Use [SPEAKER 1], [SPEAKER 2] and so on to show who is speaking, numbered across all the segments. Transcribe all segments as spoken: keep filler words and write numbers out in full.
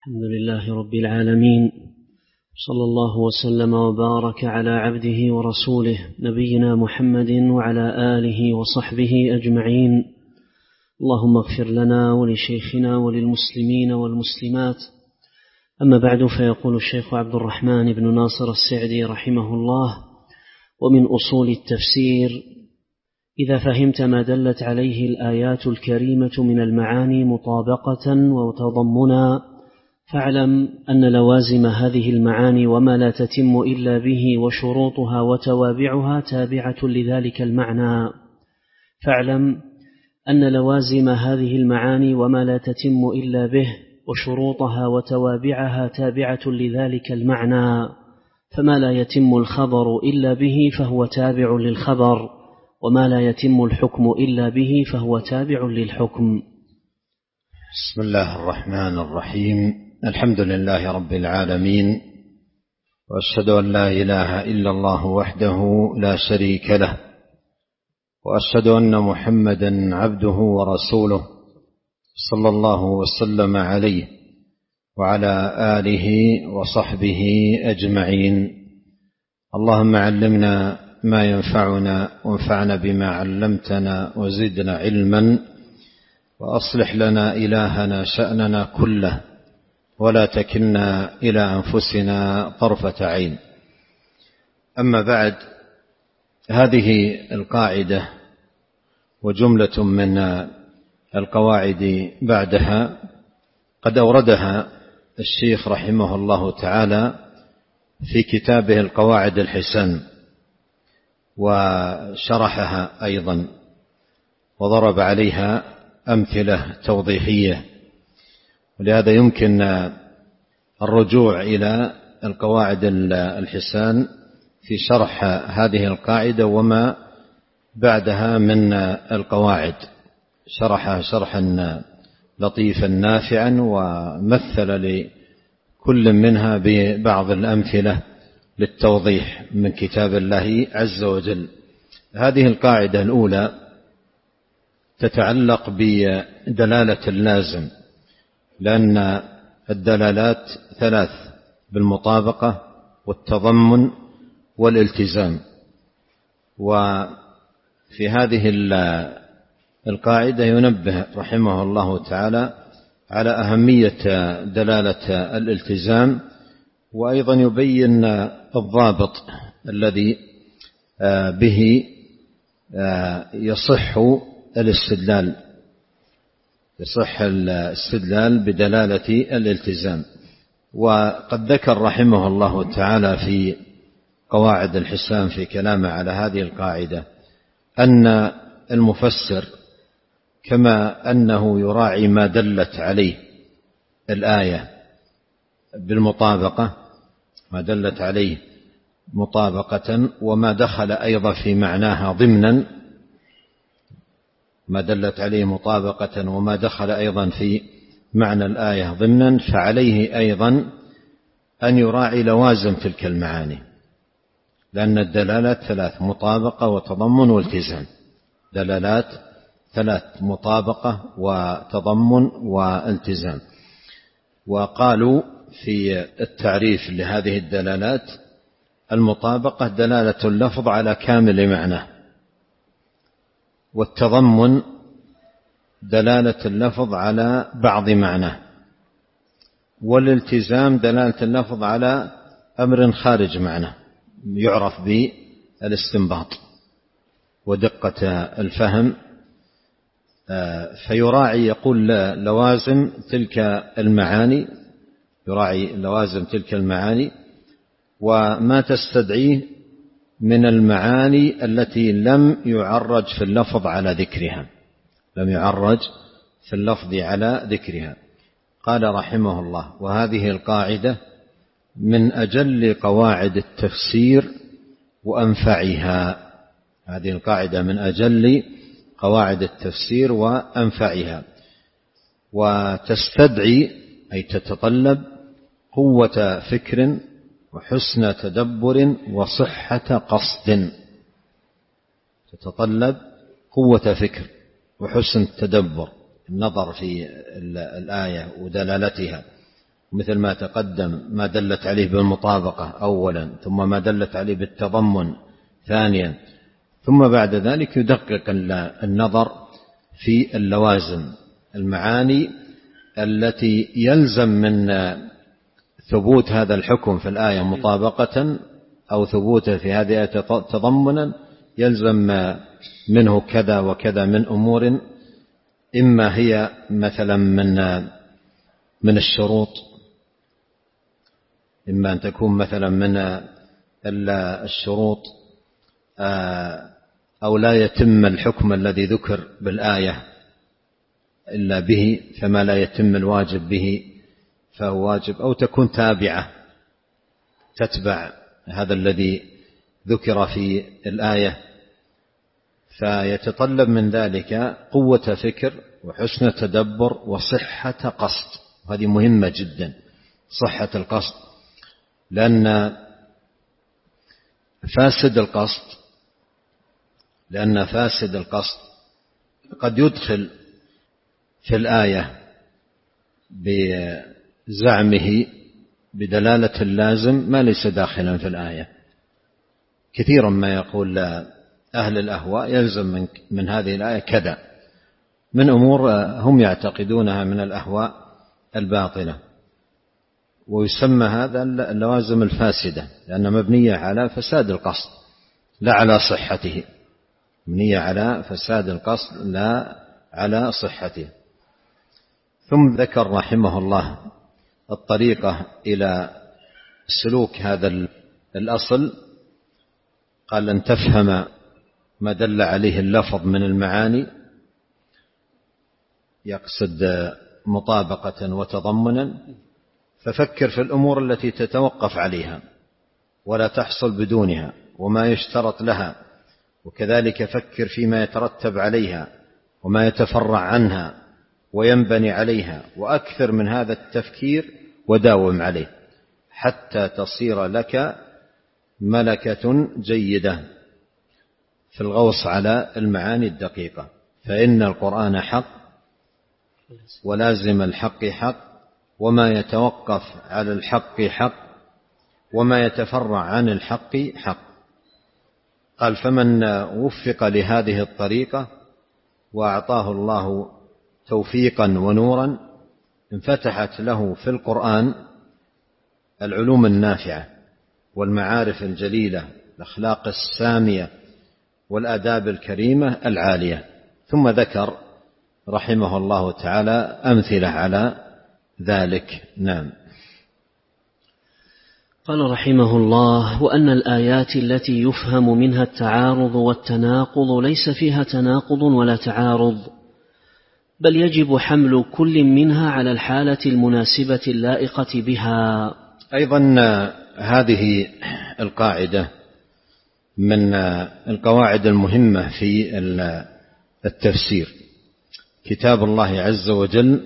[SPEAKER 1] الحمد لله رب العالمين، صلى الله وسلم وبارك على عبده ورسوله نبينا محمد وعلى آله وصحبه أجمعين. اللهم اغفر لنا ولشيخنا وللمسلمين والمسلمات. أما بعد، فيقول الشيخ عبد الرحمن بن ناصر السعدي رحمه الله: ومن أصول التفسير: إذا فهمت ما دلت عليه الآيات الكريمة من المعاني مطابقة وتضمنا، فاعلم أن لوازم هذه المعاني وما لا تتم إلا به وشروطها وتوابعها تابعة لذلك المعنى. فاعلم أن لوازم هذه المعاني وما لا تتم إلا به وشروطها وتوابعها تابعة لذلك المعنى، فما لا يتم الخبر إلا به فهو تابع للخبر، وما لا يتم الحكم إلا به فهو تابع للحكم.
[SPEAKER 2] بسم الله الرحمن الرحيم. الحمد لله رب العالمين، وأشهد أن لا إله إلا الله وحده لا شريك له، وأشهد أن محمدا عبده ورسوله صلى الله وسلم عليه وعلى آله وصحبه أجمعين. اللهم علمنا ما ينفعنا وانفعنا بما علمتنا وزدنا علما، وأصلح لنا إلهنا شأننا كله، ولا تكلنا إلى أنفسنا طرفة عين. أما بعد، هذه القاعدة وجملة من القواعد بعدها قد أوردها الشيخ رحمه الله تعالى في كتابه القواعد الحسن، وشرحها أيضا وضرب عليها أمثلة توضيحية، ولهذا يمكن الرجوع إلى القواعد الحسان في شرح هذه القاعدة وما بعدها من القواعد. شرحها شرحا لطيفا نافعا، ومثل لكل منها ببعض الأمثلة للتوضيح من كتاب الله عز وجل. هذه القاعدة الأولى تتعلق بدلالة اللازم، لأن الدلالات ثلاث: بالمطابقة والتضمن والالتزام. وفي هذه القاعدة ينبه رحمه الله تعالى على أهمية دلالة الالتزام، وأيضا يبين الضابط الذي به يصح الاستدلال يصح الاستدلال بدلالة الالتزام. وقد ذكر رحمه الله تعالى في قواعد الحسان في كلامه على هذه القاعدة أن المفسر كما أنه يراعي ما دلت عليه الآية بالمطابقة، ما دلت عليه مطابقة، وما دخل أيضا في معناها ضمنا، ما دلت عليه مطابقة وما دخل أيضا في معنى الآية ضمنا، فعليه أيضا أن يراعي لوازم تلك المعاني، لأن الدلالات ثلاث: مطابقة وتضمن والتزام. دلالات ثلاث: مطابقة وتضمن والتزام. وقالوا في التعريف لهذه الدلالات: المطابقة دلالة اللفظ على كامل معناه، والتضمن دلالة اللفظ على بعض معناه، والالتزام دلالة اللفظ على أمر خارج معناه يعرف بالاستنباط ودقة الفهم. فيراعي يقول لوازم تلك المعاني يراعي لوازم تلك المعاني وما تستدعيه من المعاني التي لم يعرج في اللفظ على ذكرها لم يعرج في اللفظ على ذكرها. قال رحمه الله: وهذه القاعدة من أجل قواعد التفسير وأنفعها. هذه القاعدة من أجل قواعد التفسير وأنفعها، وتستدعي أي تتطلب قوة فكر وحسن تدبر وصحة قصد. تتطلب قوة فكر وحسن تدبر، النظر في الآية ودلالتها، مثل ما تقدم ما دلت عليه بالمطابقة أولا، ثم ما دلت عليه بالتضمن ثانيا، ثم بعد ذلك يدقق النظر في اللوازم، المعاني التي يلزم من ثبوت هذا الحكم في الآية مطابقة أو ثبوته في هذه الآية تضمنا، يلزم منه كذا وكذا من أمور، إما هي مثلا من من الشروط، إما أن تكون مثلا من الشروط أو لا يتم الحكم الذي ذكر بالآية إلا به، فما لا يتم الواجب به فهو واجب، أو تكون تابعة تتبع هذا الذي ذكر في الآية، فيتطلب من ذلك قوة فكر وحسن تدبر وصحة قصد، وهذه مهمة جدا، صحة القصد، لأن فاسد القصد لأن فاسد القصد قد يدخل في الآية بزعمه بدلالة اللازم ما ليس داخلا في الآية. كثيرا ما يقول أهل الأهواء يلزم من, من هذه الآية كذا من أمور هم يعتقدونها من الأهواء الباطلة، ويسمى هذا اللوازم الفاسدة، لأنها مبنية على فساد القصد لا على صحته، مبنية على فساد القصد لا على صحته. ثم ذكر رحمه الله الطريقة إلى سلوك هذا الأصل، قال أن تفهم ما دل عليه اللفظ من المعاني، يقصد مطابقة وتضمنا، ففكر في الأمور التي تتوقف عليها ولا تحصل بدونها وما يشترط لها، وكذلك فكر فيما يترتب عليها وما يتفرع عنها وينبني عليها، وأكثر من هذا التفكير وداوم عليه حتى تصير لك ملكة جيدة في الغوص على المعاني الدقيقة، فإن القرآن حق ولازم الحق حق، وما يتوقف على الحق حق، وما يتفرع عن الحق حق. قال فمن وفق لهذه الطريقة وأعطاه الله توفيقا ونورا انفتحت له في القرآن العلوم النافعة والمعارف الجليلة، الأخلاق السامية والآداب الكريمة العالية. ثم ذكر رحمه الله تعالى أمثلة على ذلك. نعم.
[SPEAKER 1] قال رحمه الله: وأن الآيات التي يفهم منها التعارض والتناقض ليس فيها تناقض ولا تعارض، بل يجب حمل كل منها على الحالة المناسبة اللائقة بها.
[SPEAKER 2] أيضا هذه القاعدة من القواعد المهمة في التفسير. كتاب الله عز وجل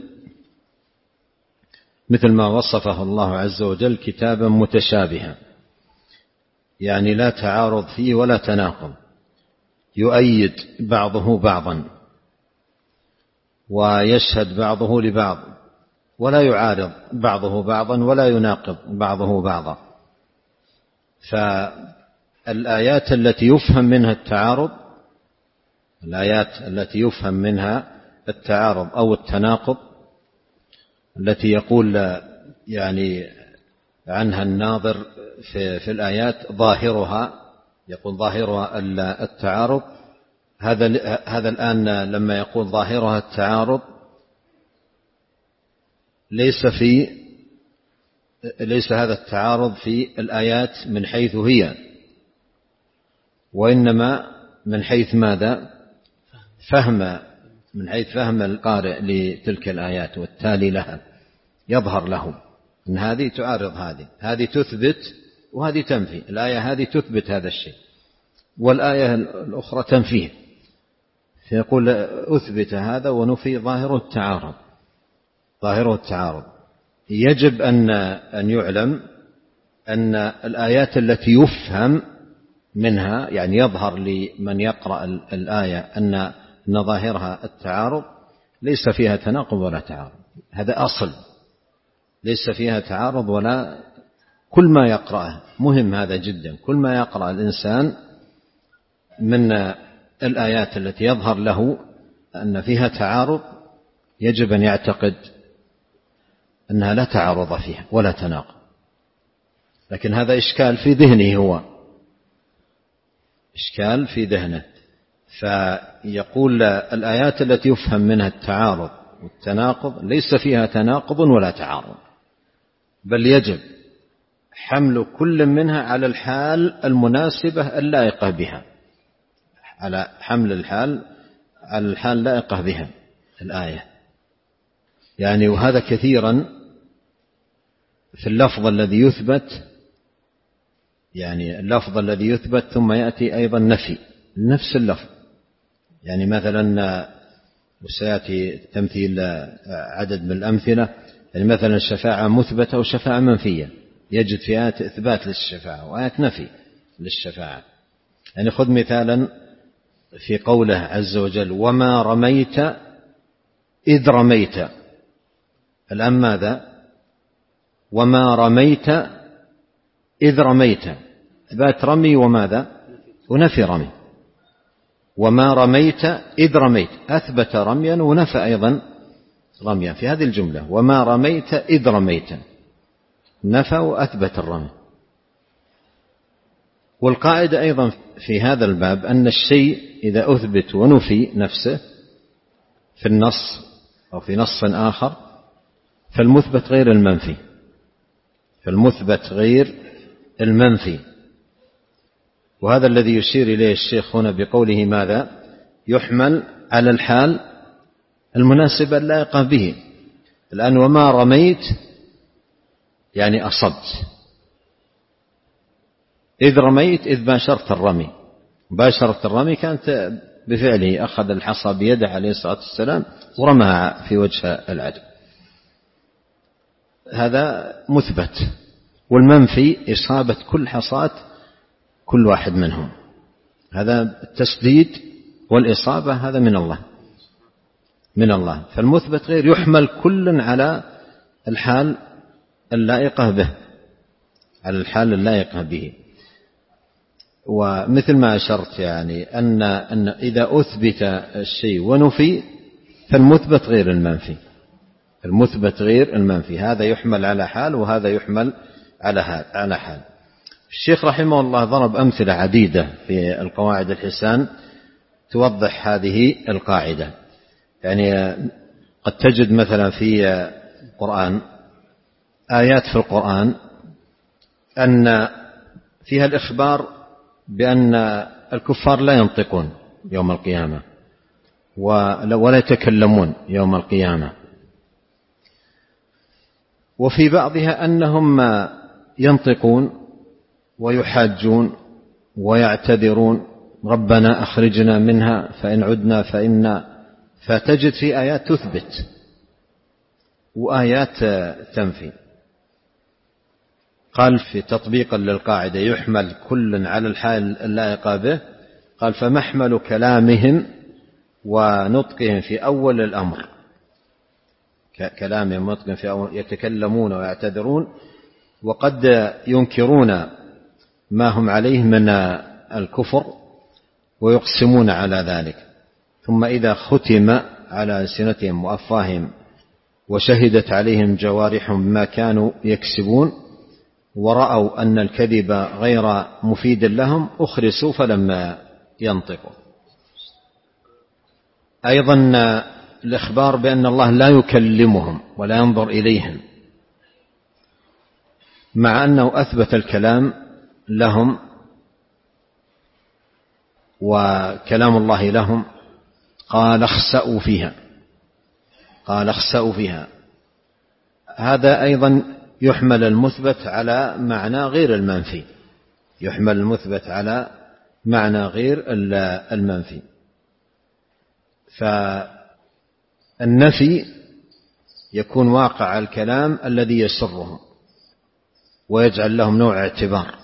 [SPEAKER 2] مثل ما وصفه الله عز وجل كتابا متشابها، يعني لا تعارض فيه ولا تناقض، يؤيد بعضه بعضا ويشهد بعضه لبعض، ولا يعارض بعضه بعضا ولا يناقض بعضه بعضا. فالآيات التي يفهم منها التعارض الآيات التي يفهم منها التعارض أو التناقض، التي يقول يعني عنها الناظر في, في الآيات ظاهرها يقول ظاهرها التعارض، هذا هذا الآن لما يقول ظاهرها التعارض ليس في ليس هذا التعارض في الآيات من حيث هي، وإنما من حيث ماذا؟ فهم، من حيث فهم القارئ لتلك الآيات والتالي لها، يظهر له أن هذه تعارض هذه، هذه تثبت وهذه تنفي، الآية هذه تثبت هذا الشيء والآية الأخرى تنفيه، فيقول أثبت هذا ونفي ظاهر التعارض ظاهر التعارض. يجب أن أن يعلم أن الآيات التي يفهم منها، يعني يظهر لمن يقرأ الآية أن أن ظاهرها التعارض، ليس فيها تناقض ولا تعارض، هذا أصل ليس فيها تعارض ولا كل ما يقرأه مهم، هذا جدا. كل ما يقرأ الإنسان من الآيات التي يظهر له أن فيها تعارض يجب أن يعتقد أنها لا تعارض فيها ولا تناقض، لكن هذا إشكال في ذهنه، هو إشكال في ذهنه. فيقول الآيات التي يفهم منها التعارض والتناقض ليس فيها تناقض ولا تعارض، بل يجب حمل كل منها على الحال المناسبة اللائقة بها، على حمل الحال على الحال اللائقة بها الآية. يعني وهذا كثيرا في اللفظ الذي يثبت، يعني اللفظ الذي يثبت ثم يأتي أيضا نفي نفس اللفظ. يعني مثلا وسيأتي تمثيل عدد من الأمثلة، يعني مثلا الشفاعة مثبتة وشفاعة منفية، يجد في آيات إثبات للشفاعة وآيات نفي للشفاعة. يعني خذ مثالا في قوله عز وجل وما رميت إذ رميت، الآن ماذا؟ وما رميت إذ رميت، إثبات رمي وماذا؟ ونفي رمي. وما رميت إذ رميت، أثبت رميا ونفى أيضا رميا في هذه الجملة. وما رميت إذ رميت، نفى وأثبت الرمي. والقاعدة أيضا في هذا الباب أن الشيء إذا أثبت ونفي نفسه في النص أو في نص آخر فالمثبت غير المنفي، فالمثبت غير المنفي. وهذا الذي يشير إليه الشيخ هنا بقوله ماذا؟ يحمل على الحال المناسبة اللائقة به. الآن وما رميت يعني أصبت، إذ رميت إذ باشرت الرمي، باشرت الرمي كانت بفعله، أخذ الحصى بيده عليه الصلاة والسلام ورمها في وجه العدو، هذا مثبت. والمنفي إصابة كل حصاة كل واحد منهم، هذا التسديد والإصابة هذا من الله من الله. فالمثبت غير، يحمل كل على الحال اللائقة به، على الحال اللائقة به. ومثل ما أشرت يعني أن, أن إذا أثبت الشيء ونفي فالمثبت غير المنفي، المثبت غير المنفي، هذا يحمل على حال وهذا يحمل على على حال. الشيخ رحمه الله ضرب أمثلة عديدة في القواعد الحسان توضح هذه القاعدة. يعني قد تجد مثلا في القرآن آيات في القرآن أن فيها الإخبار بأن الكفار لا ينطقون يوم القيامة ولا يتكلمون يوم القيامة، وفي بعضها أنهم ينطقون ويحاجون ويعتذرون ربنا أخرجنا منها فإن عدنا فإنا، فتجد في آيات تثبت وآيات تنفي. قال في تطبيقا للقاعدة يحمل كل على الحال اللائقة به، قال فمحمل كلامهم ونطقهم في أول الأمر، كلامهم ونطقهم في أول يتكلمون ويعتذرون وقد ينكرون ما هم عليه من الكفر ويقسمون على ذلك، ثم إذا ختم على ألسنتهم وأفواههم وشهدت عليهم جوارحهم بما كانوا يكسبون ورأوا أن الكذب غير مفيد لهم أخرسوا فلما ينطقوا. أيضا الإخبار بأن الله لا يكلمهم ولا ينظر إليهم، مع أنه أثبت الكلام لهم وكلام الله لهم، قال اخسأوا فيها، قال اخسأوا فيها. هذا أيضا يحمل المثبت على معنى غير المنفي، يحمل المثبت على معنى غير المنفي. فالنفي يكون واقع الكلام الذي يسرهم ويجعل لهم نوع اعتبار،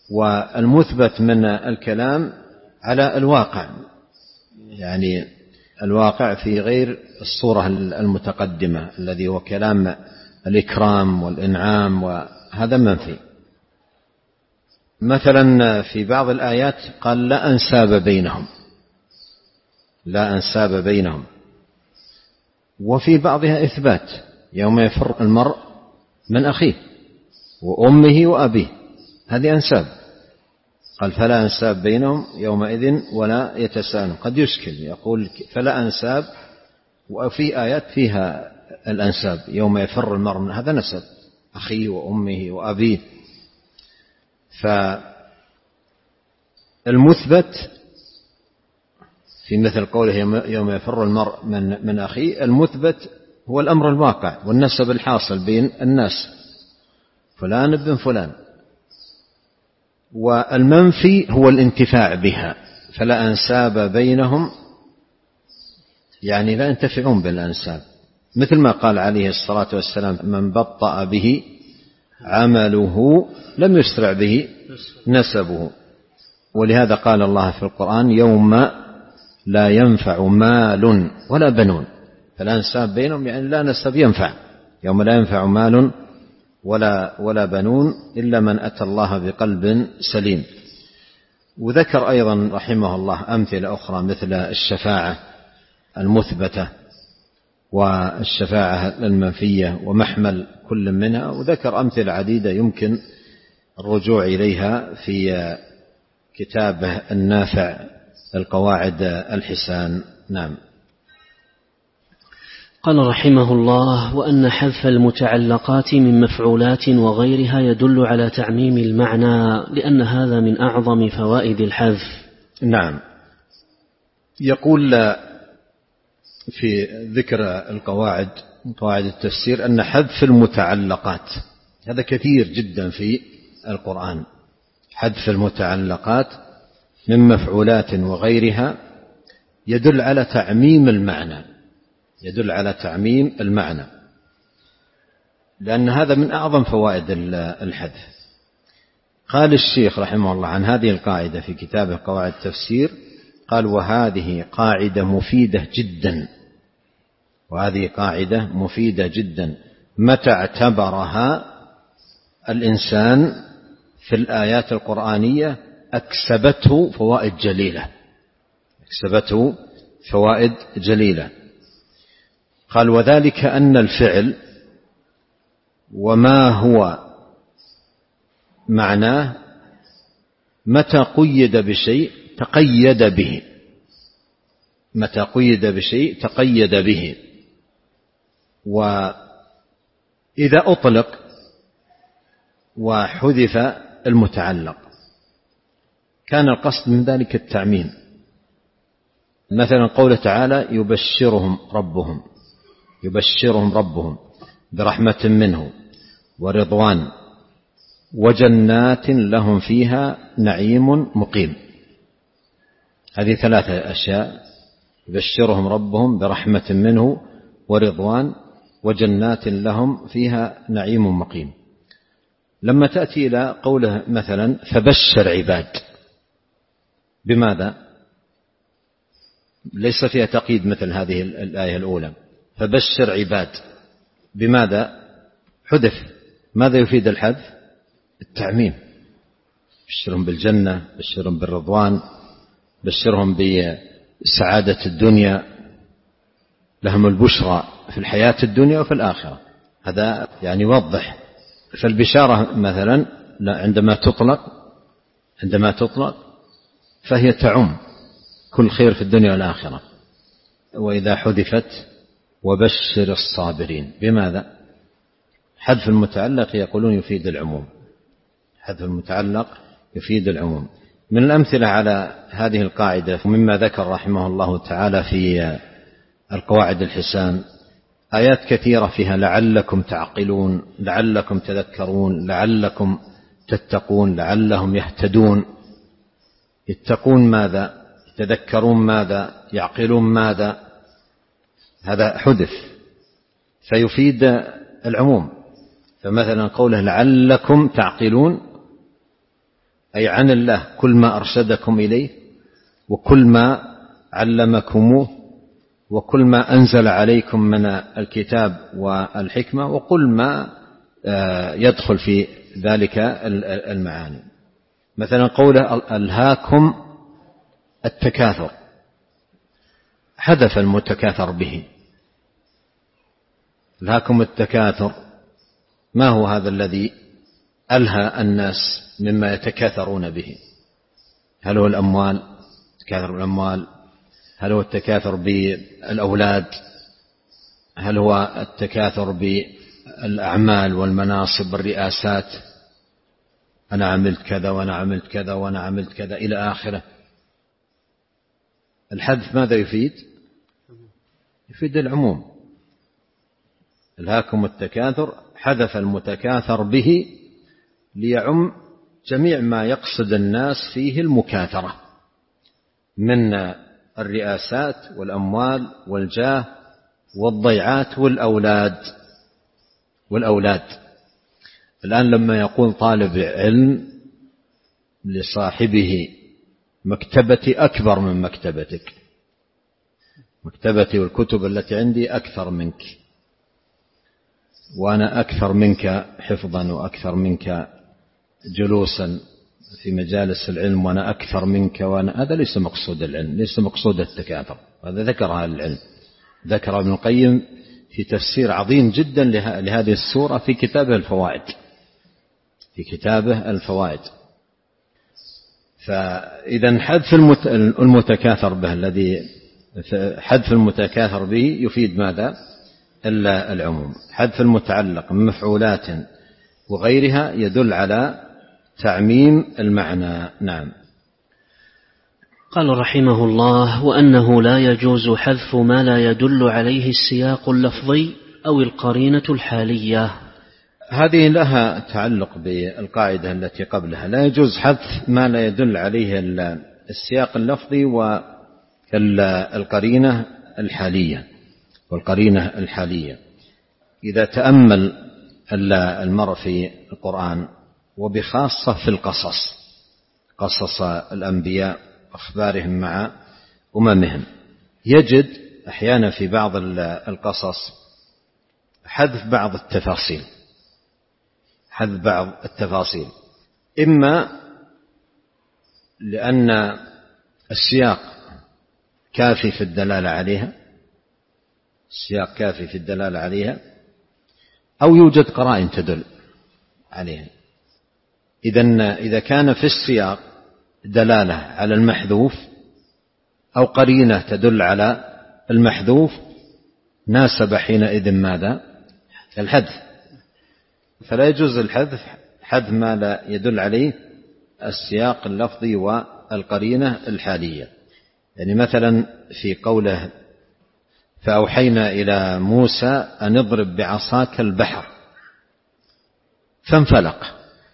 [SPEAKER 2] والمثبت من الكلام على الواقع، يعني الواقع في غير الصورة المتقدمة الذي هو كلام الإكرام والإنعام، وهذا منفي. مثلا في بعض الآيات قال لا أنساب بينهم، لا أنساب بينهم، وفي بعضها إثبات يوم يفر المرء من أخيه وأمه وأبيه، هذه أنساب. قال فلا أنساب بينهم يومئذ ولا يتساءلون. قد يشكل يقول فلا أنساب وفي آيات فيها الأنساب يوم يفر المرء من، هذا نسب أخيه وأمه وأبيه. فالمثبت في مثل قوله يوم يفر المرء من, من أخيه، المثبت هو الأمر الواقع والنسب الحاصل بين الناس، فلان ابن فلان. والمنفي هو الانتفاع بها، فلا أنساب بينهم، يعني لا ينتفعون بالأنساب، مثل ما قال عليه الصلاة والسلام من بطأ به عمله لم يسرع به نسبه. ولهذا قال الله في القرآن يوم لا ينفع مال ولا بنون، فلا أنساب بينهم يعني لا نسب ينفع، يوم لا ينفع مال ولا ولا بنون إلا من أتى الله بقلب سليم. وذكر أيضا رحمه الله أمثلة أخرى مثل الشفاعة المثبتة والشفاعة المنفية ومحمل كل منها، وذكر أمثلة عديدة يمكن الرجوع إليها في كتابه النافع القواعد الحسان. نعم.
[SPEAKER 1] قال رحمه الله وأن حذف المتعلقات من مفعولات وغيرها يدل على تعميم المعنى، لأن هذا من أعظم فوائد الحذف.
[SPEAKER 2] نعم. يقول في ذكر القواعد قواعد التفسير أن حذف المتعلقات هذا كثير جدا في القرآن، حذف المتعلقات من مفعولات وغيرها يدل على تعميم المعنى، يدل على تعميم المعنى، لأن هذا من أعظم فوائد الحذف. قال الشيخ رحمه الله عن هذه القاعدة في كتابه قواعد التفسير، قال وهذه قاعدة مفيدة جدا، وهذه قاعدة مفيدة جدا متى اعتبرها الإنسان في الآيات القرآنية أكسبته فوائد جليلة، أكسبته فوائد جليلة. قال وذلك أن الفعل وما هو معناه متى قيد بشيء تقيد به، متى قيد بشيء تقيد به، وإذا أطلق وحذف المتعلق كان القصد من ذلك التعميم. مثلا قوله تعالى يبشرهم ربهم، يبشرهم ربهم برحمة منه ورضوان وجنات لهم فيها نعيم مقيم. هذه ثلاثة أشياء، يبشرهم ربهم برحمة منه ورضوان وجنات لهم فيها نعيم مقيم. لما تأتي إلى قوله مثلا فبشر عباد، بماذا؟ ليس فيها تقييد مثل هذه الآية الأولى، فبشر عباد بماذا؟ حذف. ماذا يفيد الحذف؟ التعميم، بشرهم بالجنة، بشرهم بالرضوان، بشرهم بسعادة الدنيا، لهم البشرى في الحياة الدنيا وفي الآخرة. هذا يعني يوضح. فالبشارة مثلا عندما تطلق عندما تطلق فهي تعم كل خير في الدنيا والآخرة. وإذا حذفت وبشر الصابرين، بماذا؟ حذف المتعلق يقولون يفيد العموم، حذف المتعلق يفيد العموم. من الأمثلة على هذه القاعدة مما ذكر رحمه الله تعالى في القواعد الحسان آيات كثيرة فيها لعلكم تعقلون، لعلكم تذكرون، لعلكم تتقون، لعلهم يهتدون. يتقون ماذا؟ يتذكرون ماذا؟ يعقلون ماذا؟ هذا حذف فيفيد العموم. فمثلا قوله لعلكم تعقلون أي عن الله كل ما أرشدكم إليه وكل ما علمكموه وكل ما أنزل عليكم من الكتاب والحكمة، وقل ما يدخل في ذلك المعاني. مثلا قوله ألهاكم التكاثر، حذف المتكاثر به. ألهاكم التكاثر، ما هو هذا الذي ألهى الناس مما يتكاثرون به؟ هل هو الأموال، تكاثر بالأموال؟ هل هو التكاثر بالأولاد؟ هل هو التكاثر بالأعمال والمناصب والرئاسات؟ أنا عملت كذا وأنا عملت كذا وأنا عملت كذا إلى آخره. الحذف ماذا يفيد؟ يفيد العموم. ألهاكم التكاثر، حذف المتكاثر به ليعم جميع ما يقصد الناس فيه المكاثرة من الرئاسات والأموال والجاه والضيعات والأولاد والأولاد الآن لما يقول طالب علم لصاحبه مكتبتي أكبر من مكتبتك، مكتبتي والكتب التي عندي أكثر منك، وأنا أكثر منك حفظا وأكثر منك جلوسا في مجالس العلم، وأنا أكثر منك، وأنا هذا ليس مقصود العلم، ليس مقصود التكاثر. هذا ذكرها العلم، ذكر ابن القيم في تفسير عظيم جدا لهذه السورة في كتابه الفوائد، في كتابه الفوائد. فإذا حذف المتكاثر به، الذي حذف المتكاثر به يفيد ماذا؟ إلا العموم. حذف المتعلق من مفعولات وغيرها يدل على تعميم المعنى. نعم.
[SPEAKER 1] قال رحمه الله: وأنه لا يجوز حذف ما لا يدل عليه السياق اللفظي أو القرينة الحالية. هذه
[SPEAKER 2] لها تعلق بالقاعدة التي قبلها، لا يجوز حذف ما لا يدل عليه السياق اللفظي والقرينة الحالية والقرينة الحالية. إذا تأمل المرء في القرآن وبخاصة في القصص، قصص الأنبياء أخبارهم مع أممهم، يجد أحيانا في بعض القصص حذف بعض التفاصيل، حذف بعض التفاصيل إما لأن السياق كافي في الدلالة عليها، السياق كافي في الدلالة عليها، أو يوجد قرائن تدل عليها. إذن إذا كان في السياق دلالة على المحذوف أو قرينة تدل على المحذوف ناسب حينئذ ماذا؟ الحذف. فلا يجوز الحذف، حذف ما لا يدل عليه السياق اللفظي والقرينة الحالية. يعني مثلا في قوله: فأوحينا إلى موسى أن اضرب بعصاك البحر فانفلق.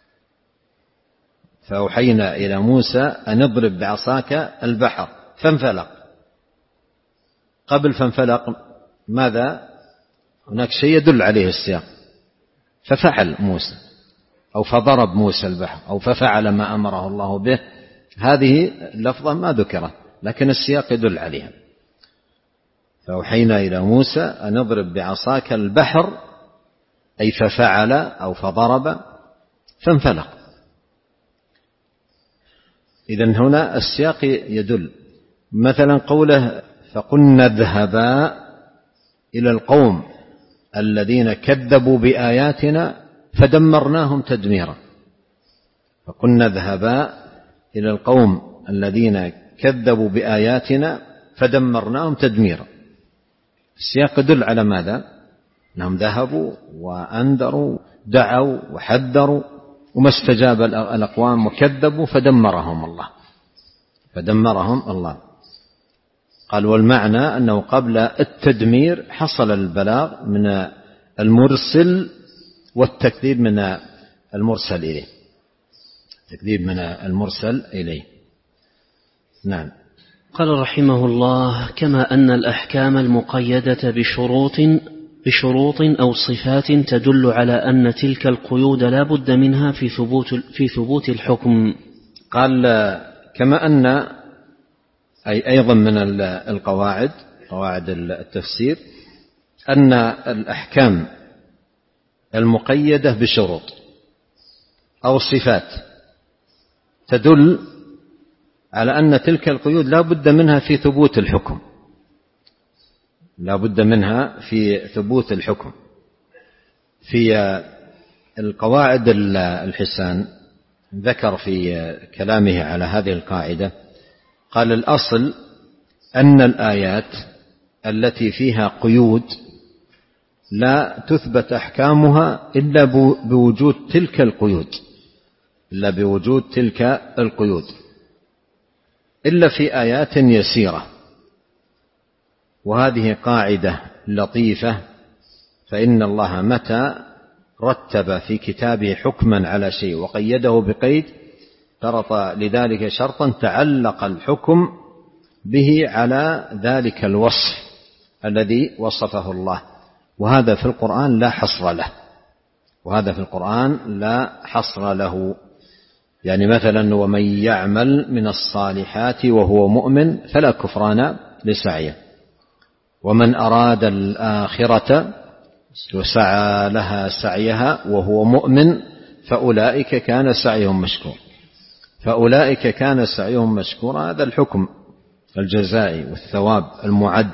[SPEAKER 2] فأوحينا إلى موسى أن اضرب بعصاك البحر فانفلق. قبل فانفلق ماذا؟ هناك شيء يدل عليه السياق، ففعل موسى، أو فضرب موسى البحر، أو ففعل ما أمره الله به. هذه اللفظة ما ذكرت، لكن السياق يدل عليها. فأوحينا إلى موسى أن اضرب بعصاك البحر، أي ففعل أو فضرب فانفلق. إذن هنا السياق يدل. مثلا قوله: فقلنا اذهبا إلى القوم الذين كذبوا بآياتنا فدمرناهم تدميرا. فقلنا اذهبا إلى القوم الذين كذبوا بآياتنا فدمرناهم تدميرا. السياق يدل على ماذا؟ أنهم ذهبوا وأنذروا، دعوا وحذروا، وما استجاب الأقوام وكذبوا فدمرهم الله فدمرهم الله. قال: والمعنى أنه قبل التدمير حصل البلاغ من المرسل والتكذيب من المرسل إليه، تكذيب من المرسل إليه. نعم.
[SPEAKER 1] قال رحمه الله: كما أن الأحكام المقيدة بشروط بشروط أو صفات تدل على أن تلك القيود لا بد منها في ثبوت في ثبوت الحكم.
[SPEAKER 2] قال: كما أن أي أيضا من القواعد قواعد التفسير أن الأحكام المقيدة بشروط أو صفات تدل على أن تلك القيود لا بد منها في ثبوت الحكم لا بد منها في ثبوت الحكم. في القواعد الحسان ذكر في كلامه على هذه القاعدة قال: الأصل أن الآيات التي فيها قيود لا تثبت أحكامها إلا بوجود تلك القيود إلا بوجود تلك القيود إلا في آيات يسيرة. وهذه قاعدة لطيفة، فإن الله متى رتب في كتابه حكما على شيء وقيده بقيد شرط لذلك شرطا تعلق الحكم به على ذلك الوصف الذي وصفه الله، وهذا في القرآن لا حصر له وهذا في القرآن لا حصر له. يعني مثلا: ومن يعمل من الصالحات وهو مؤمن فلا كفران لسعيه، ومن أراد الآخرة وسعى لها سعيها وهو مؤمن فأولئك كان سعيهم مشكور فأولئك كان سعيهم مشكورا. هذا الحكم الجزائي والثواب المعد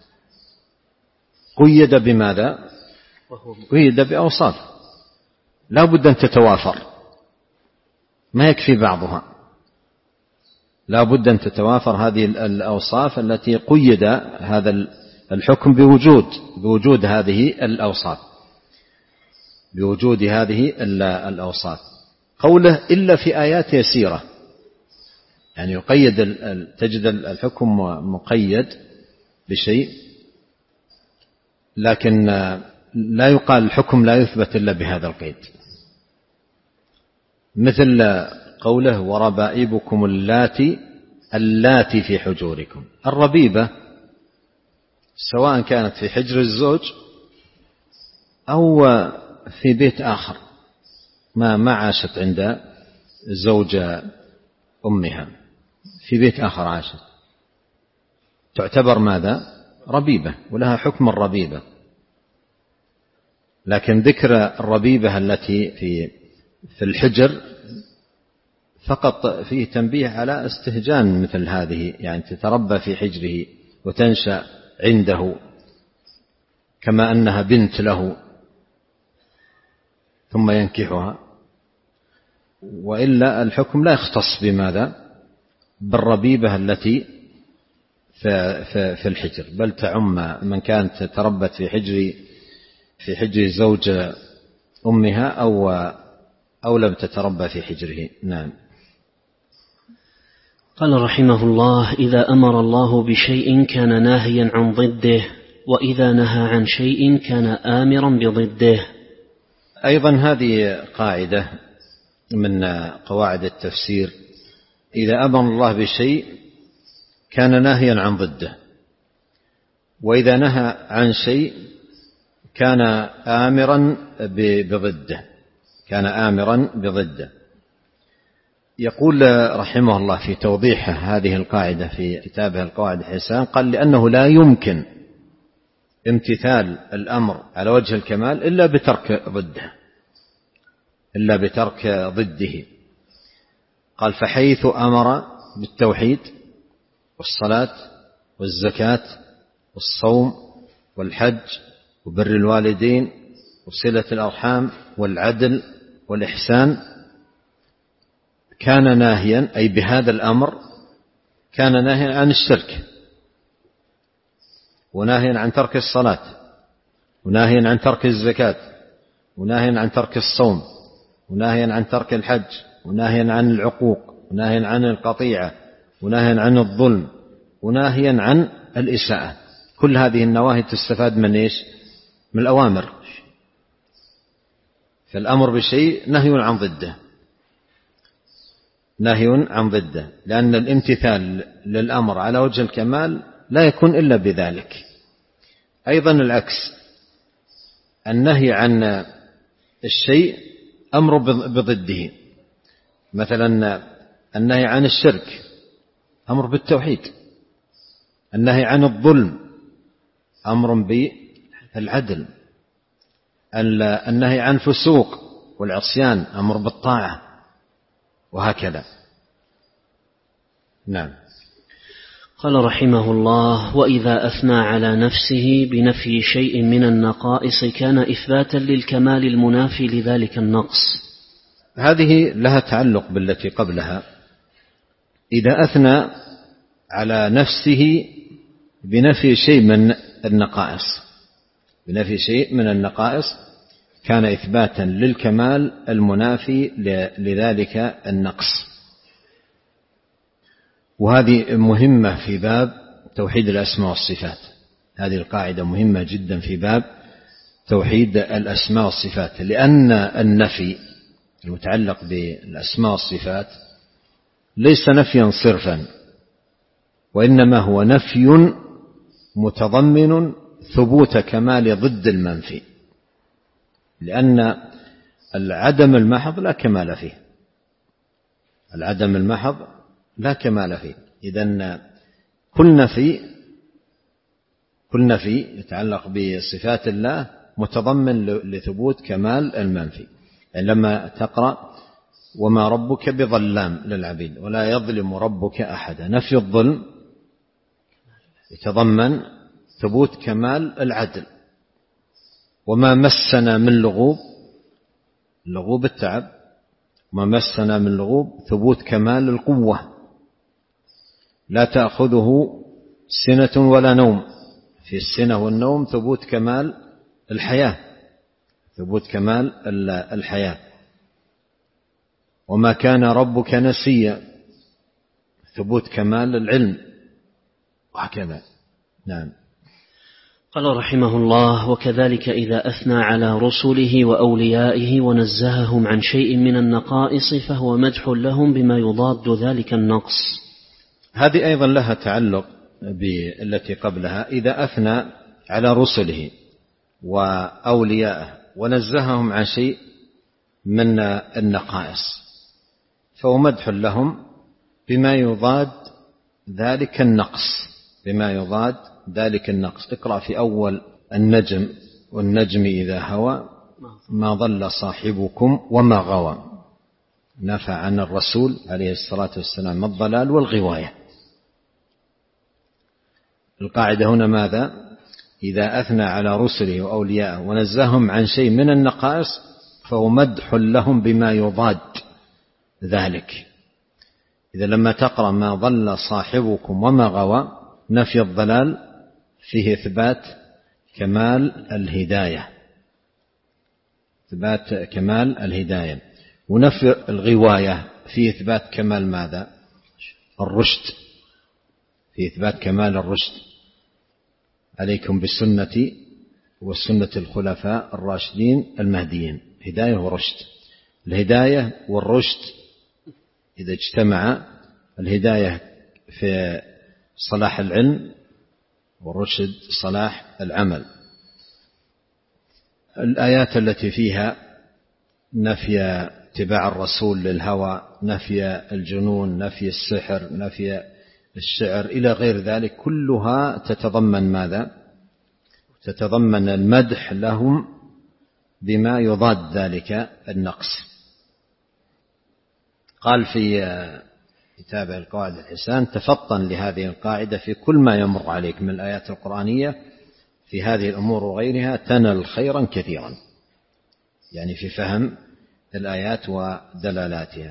[SPEAKER 2] قيد بماذا؟ قيد بأوصاف لا بد أن تتوافر، ما يكفي بعضها، لا بد أن تتوافر هذه الأوصاف التي قيد هذا الحكم بوجود بوجود هذه الأوصاف بوجود هذه الأوصاف. قوله إلا في آيات يسيرة، يعني يقيد تجد الحكم مقيد بشيء، لكن لا يقال الحكم لا يثبت إلا بهذا القيد. مثل قوله: وربائبكم اللاتي اللاتي في حجوركم. الربيبة سواء كانت في حجر الزوج أو في بيت آخر ما ما عاشت عند زوج أمها، في بيت آخر عاشت، تعتبر ماذا؟ ربيبة، ولها حكم الربيبة. لكن ذكر الربيبة التي في في الحجر فقط فيه تنبيه على استهجان مثل هذه، يعني تتربى في حجره وتنشأ عنده كما أنها بنت له ثم ينكحها. وإلا الحكم لا يختص بماذا؟ بالربيبة التي في الحجر، بل تعم من كانت تربت في حجر في حجر زوج أمها أو أو لم تتربى في حجره. نعم.
[SPEAKER 1] قال رحمه الله: إذا أمر الله بشيء كان ناهيا عن ضده، وإذا نهى عن شيء كان آمرا بضده.
[SPEAKER 2] أيضا هذه قاعدة من قواعد التفسير: إذا أمر الله بشيء كان ناهيا عن ضده، وإذا نهى عن شيء كان آمرا بضده كان آمرا بضده. يقول رحمه الله في توضيح هذه القاعدة في كتابه القواعد الحسان، قال: لأنه لا يمكن امتثال الأمر على وجه الكمال إلا بترك ضده إلا بترك ضده. قال: فحيث أمر بالتوحيد والصلاة والزكاة والصوم والحج وبر الوالدين وصلة الأرحام والعدل والإحسان كان ناهيا، أي بهذا الأمر كان ناهيا عن الشرك، وناهيا عن ترك الصلاة، وناهيا عن ترك الزكاة، وناهيا عن ترك الصوم، وناهيا عن ترك الحج، وناهيا عن العقوق، وناهيا عن القطيعة، وناهيا عن الظلم، وناهيا عن الإساءة. كل هذه النواهي تستفاد من إيش؟ من الأوامر. فالأمر بشيء نهي عن ضده نهي عن ضده لأن الامتثال للأمر على وجه الكمال لا يكون إلا بذلك. أيضا العكس، النهي عن الشيء أمر بضده، مثلا النهي عن الشرك أمر بالتوحيد، النهي عن الظلم أمر بالعدل، النهي عن فسوق والعصيان أمر بالطاعة، وهكذا. نعم.
[SPEAKER 1] قال رحمه الله: وإذا أثنى على نفسه بنفي شيء من النقائص كان إثباتا للكمال المنافي لذلك النقص.
[SPEAKER 2] هذه لها تعلق بالتي قبلها. إذا أثنى على نفسه بنفي شيء من النقائص بنفي شيء من النقائص كان إثباتا للكمال المنافي لذلك النقص. وهذه مهمة في باب توحيد الأسماء والصفات. هذه القاعدة مهمة جدا في باب توحيد الأسماء والصفات، لأن النفي المتعلق بالأسماء والصفات ليس نفيا صرفا، وإنما هو نفي متضمن ثبوت كمال ضد المنفي، لأن العدم المحض لا كمال فيه العدم المحض لا كمال فيه. إذن كل نفي كل نفي يتعلق بصفات الله متضمن لثبوت كمال المنفي. يعني لما تقرأ وما ربك بظلام للعبيد ولا يظلم ربك أحدا، نفي الظلم يتضمن ثبوت كمال العدل. وما مسنا من لغوب، لغوب التعب، وما مسنا من لغوب ثبوت كمال القوة. لا تأخذه سنة ولا نوم، في السنة والنوم ثبوت كمال الحياة ثبوت كمال الحياة. وما كان ربك نسيا، ثبوت كمال العلم، وهكذا. نعم.
[SPEAKER 1] قال رحمه الله: وكذلك إذا أثنى على رسله وأوليائه ونزههم عن شيء من النقائص فهو مدح لهم بما يضاد ذلك النقص.
[SPEAKER 2] هذه أيضا لها تعلق بالتي قبلها. إذا أثنى على رسله وأوليائه ونزههم عن شيء من النقائص فهو مدح لهم بما يضاد ذلك النقص بما يضاد ذلك النقص. اقرأ في أول النجم: والنجم إذا هوى ما ضل صاحبكم وما غوى. نفى عن الرسول عليه الصلاة والسلام الضلال والغواية. القاعدة هنا ماذا؟ إذا أثنى على رسله وأوليائه ونزههم عن شيء من النقائص فهو مدح لهم بما يضاد ذلك. إذا لما تقرأ ما ضل صاحبكم وما غوى، نفي الضلال فيه إثبات كمال الهداية إثبات كمال الهداية ونفي الغواية فيه إثبات كمال ماذا؟ الرشد في إثبات كمال الرشد. عليكم بالسنة والسنة الخلفاء الراشدين المهديين. هداية ورشد. الهداية والرشد إذا اجتمع، الهداية في صلاح العلم والرشد صلاح العمل. الآيات التي فيها نفي اتباع الرسول للهوى، نفي الجنون، نفي السحر، نفي الشعر إلى غير ذلك، كلها تتضمن ماذا؟ تتضمن المدح لهم بما يضاد ذلك النقص. قال في كتاب القواعد الحسان: تفطن لهذه القاعدة في كل ما يمر عليك من الآيات القرآنية في هذه الأمور وغيرها تنل خيرا كثيرا، يعني في فهم الآيات ودلالاتها.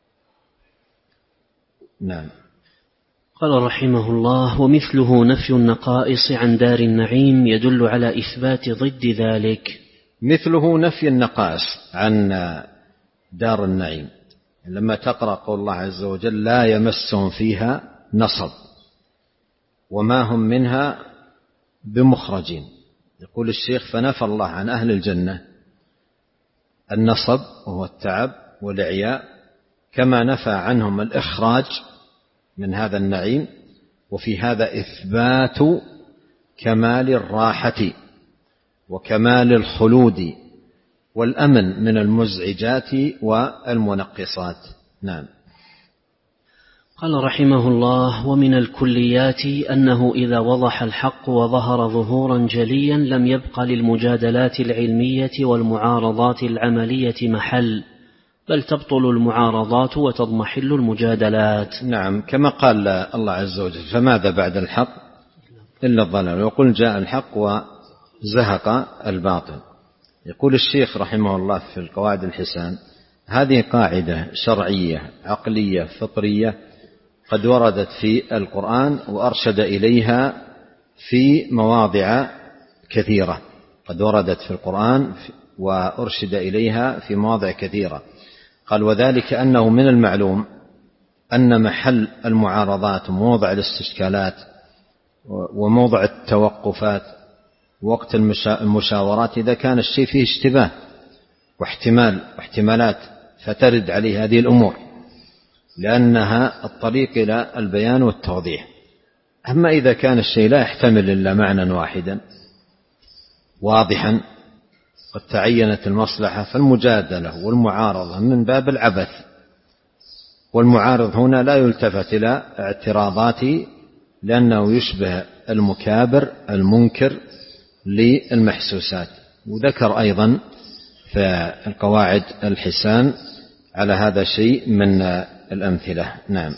[SPEAKER 2] نعم.
[SPEAKER 1] قال رحمه الله: ومثله نفي النقائص عن دار النعيم يدل على إثبات ضد ذلك.
[SPEAKER 2] مثله نفي النقائص عن دار النعيم. لما تقرأ قول الله عز وجل: لا يمسهم فيها نصب وما هم منها بمخرجين. يقول الشيخ: فنفى الله عن أهل الجنة النصب وهو التعب والإعياء، كما نفى عنهم الإخراج من هذا النعيم، وفي هذا إثبات كمال الراحة وكمال الخلود والأمن من المزعجات والمنقصات. نعم.
[SPEAKER 1] قال رحمه الله: ومن الكليات أنه إذا وضح الحق وظهر ظهورا جليا لم يبق للمجادلات العلمية والمعارضات العملية محل، بل تبطل المعارضات وتضمحل المجادلات.
[SPEAKER 2] نعم، كما قال الله عز وجل: فماذا بعد الحق إلا الضلال، ويقول جاء الحق وزهق الباطل. يقول الشيخ رحمه الله في القواعد الحسان: هذه قاعدة شرعية عقلية فطرية قد وردت في القرآن وأرشد إليها في مواضع كثيرة، قد وردت في القرآن وأرشد إليها في مواضع كثيرة. قال: وذلك أنه من المعلوم أن محل المعارضات وموضع الاستشكالات وموضع التوقفات وقت المشاورات إذا كان الشيء فيه اشتباه واحتمال واحتمالات فترد عليه هذه الأمور، لأنها الطريق إلى البيان والتوضيح. أما إذا كان الشيء لا يحتمل إلا معنى واحدا واضحا قد تعينت المصلحة، فالمجادلة والمعارضة من باب العبث، والمعارض هنا لا يلتفت إلى اعتراضاته لأنه يشبه المكابر المنكر للمحسوسات. وذكر أيضا في القواعد الحسان على هذا شيء من الأمثلة. نعم.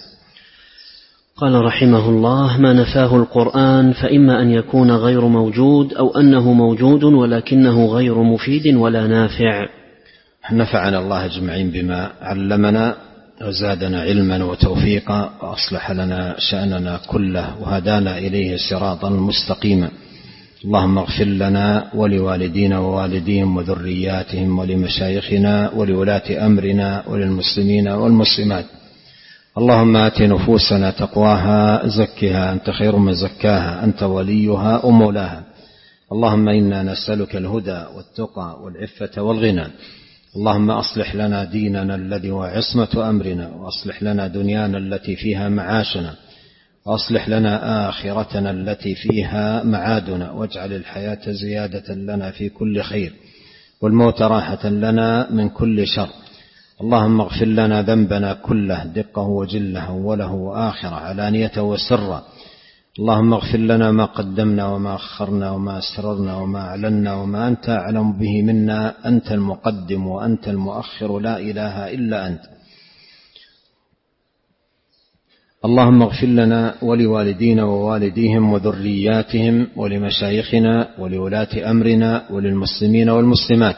[SPEAKER 1] قال رحمه الله: ما نفاه القرآن فإما أن يكون غير موجود أو أنه موجود ولكنه غير مفيد ولا نافع.
[SPEAKER 2] نفعنا الله أجمعين بما علمنا وزادنا علما وتوفيقا وأصلح لنا شأننا كله وهدانا إليه صراطا مستقيما. اللهم اغفر لنا ولوالدينا ووالديهم وذرياتهم ولمشايخنا ولولاة أمرنا وللمسلمين والمسلمات. اللهم آت نفوسنا تقواها زكها أنت خير من زكاها أنت وليها ومولاها. اللهم إنا نسألك الهدى والتقى والعفة والغنى. اللهم أصلح لنا ديننا الذي هو عصمة أمرنا، وأصلح لنا دنيانا التي فيها معاشنا، وأصلح لنا آخرتنا التي فيها معادنا، واجعل الحياة زيادة لنا في كل خير والموت راحة لنا من كل شر. اللهم اغفر لنا ذنبنا كله دقه وجله وله وآخره علانيته وسره. اللهم اغفر لنا ما قدمنا وما أخرنا وما أسررنا وما أعلنا وما أنت أعلم به منا. أنت المقدم وأنت المؤخر، لا إله إلا أنت. اللهم اغفر لنا ولوالدينا ووالديهم وذرياتهم ولمشايخنا ولولاة أمرنا وللمسلمين والمسلمات.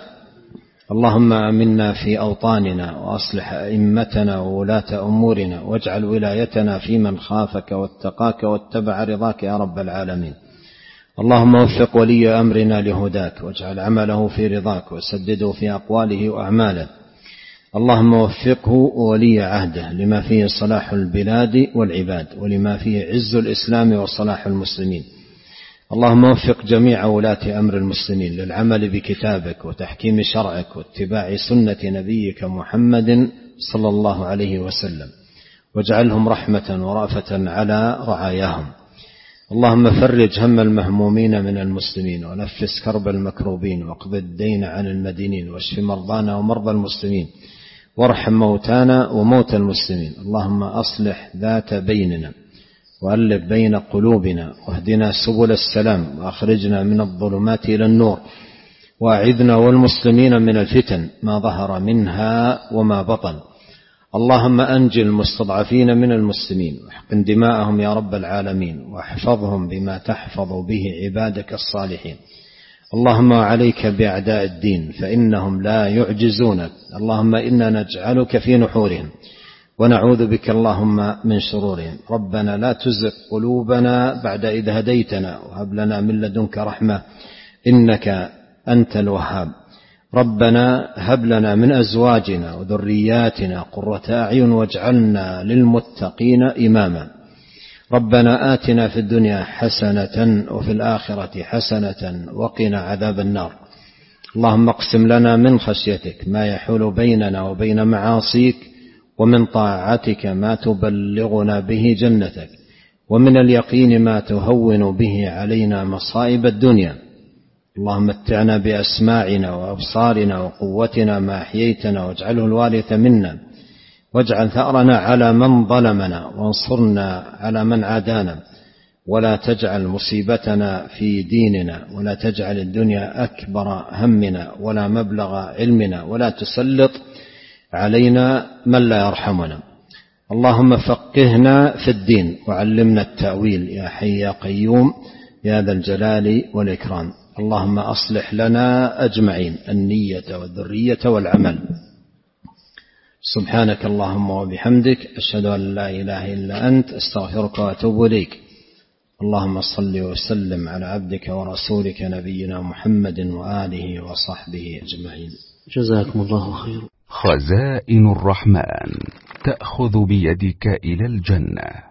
[SPEAKER 2] اللهم آمنا في أوطاننا وأصلح أئمتنا وولاة أمورنا، واجعل ولايتنا في من خافك واتقاك واتبع رضاك يا رب العالمين. اللهم وفق ولي أمرنا لهداك، واجعل عمله في رضاك، وسدده في أقواله وأعماله. اللهم وفقه ولي عهده لما فيه صلاح البلاد والعباد، ولما فيه عز الإسلام وصلاح المسلمين. اللهم وفق جميع ولاة أمر المسلمين للعمل بكتابك وتحكيم شرعك واتباع سنة نبيك محمد صلى الله عليه وسلم، واجعلهم رحمة ورأفة على رعاياهم. اللهم فرج هم المهمومين من المسلمين، ونفس كرب المكروبين، واقض الدين عن المدينين، واشف مرضانا ومرضى المسلمين، وارحم موتانا وموتى المسلمين. اللهم أصلح ذات بيننا، وألف بين قلوبنا، واهدنا سبل السلام، وأخرجنا من الظلمات إلى النور، وأعذنا والمسلمين من الفتن ما ظهر منها وما بطن. اللهم أنجي المستضعفين من المسلمين، واحقن دماءهم يا رب العالمين، واحفظهم بما تحفظ به عبادك الصالحين. اللهم عليك بأعداء الدين فإنهم لا يعجزونك. اللهم إنا نجعلك في نحورهم ونعوذ بك اللهم من شرورهم. ربنا لا تزغ قلوبنا بعد إذ هديتنا، وهب لنا من لدنك رحمة إنك أنت الوهاب. ربنا هب لنا من أزواجنا وذرياتنا قرة أعين واجعلنا للمتقين إماما. ربنا آتنا في الدنيا حسنة وفي الآخرة حسنة وقنا عذاب النار. اللهم اقسم لنا من خشيتك ما يحول بيننا وبين معاصيك، ومن طاعتك ما تبلغنا به جنتك، ومن اليقين ما تهون به علينا مصائب الدنيا. اللهم متعنا بأسماعنا وأبصارنا وقوتنا ما أحييتنا، واجعله الوارث منا، واجعل ثأرنا على من ظلمنا وانصرنا على من عادانا، ولا تجعل مصيبتنا في ديننا، ولا تجعل الدنيا أكبر همنا ولا مبلغ علمنا، ولا تسلط علينا من لا يرحمنا. اللهم فقهنا في الدين وعلمنا التأويل يا حي يا قيوم يا ذا الجلال والإكرام. اللهم أصلح لنا أجمعين النية والذرية والعمل. سبحانك اللهم وبحمدك، أشهد أن لا إله إلا أنت، أستغفرك وأتوب إليك. اللهم صل وسلم على عبدك ورسولك نبينا محمد وآله وصحبه أجمعين.
[SPEAKER 1] جزاكم الله خير.
[SPEAKER 3] خزائن الرحمن تأخذ بيدك إلى الجنة.